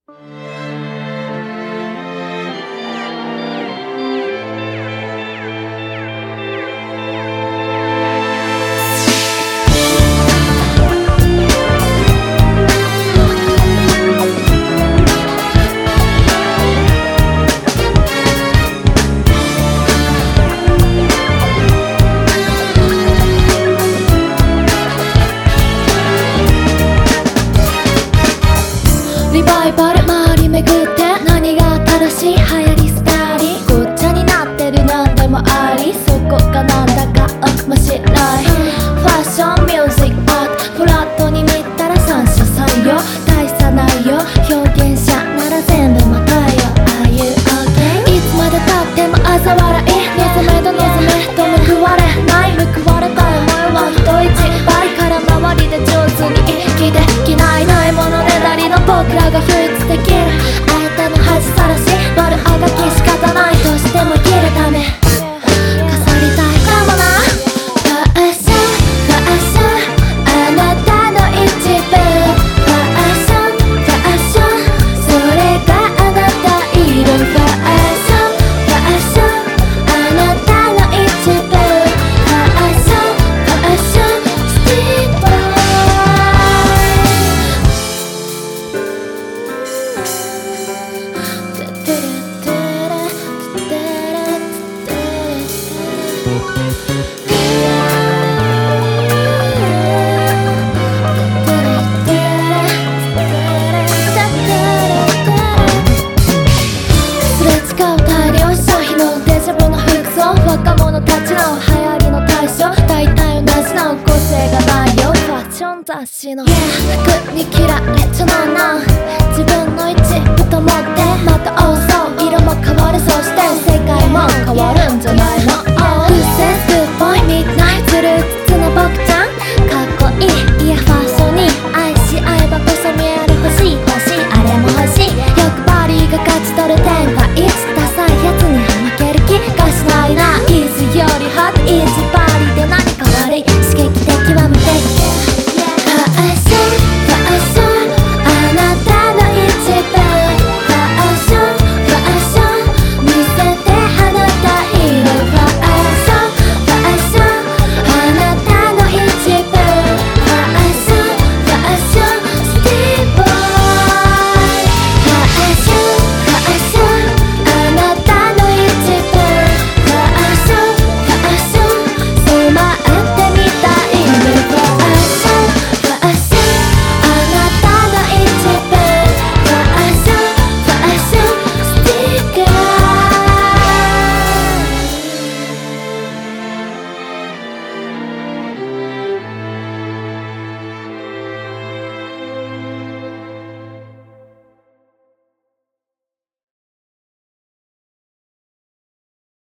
リバイバル回り巡って何が正しい流行りスタイリーごっちゃになってるなんでもありそこがなんだか悪魔しないファッションミュージックアートフラットに見たら三者三様大差ないよ表現者なら全部またよ Are you okay? いつまでたっても嘲笑い望めど望めと報われない報われたい思いは人一倍から周りで上手に生きできないないものねだりの僕らが唯一できる相手の恥さらし悪あがき仕方ないとしても生きるため飾りたいかもなファッションファッションあなたの一部ファッションファッションそれがあなたいるファッションファッションあなたの一部ファッションファッションスティーボーすれ違う大量消費のデジャブの服装若者たちの流行りの対象大体同じな個性がないよファッション雑誌の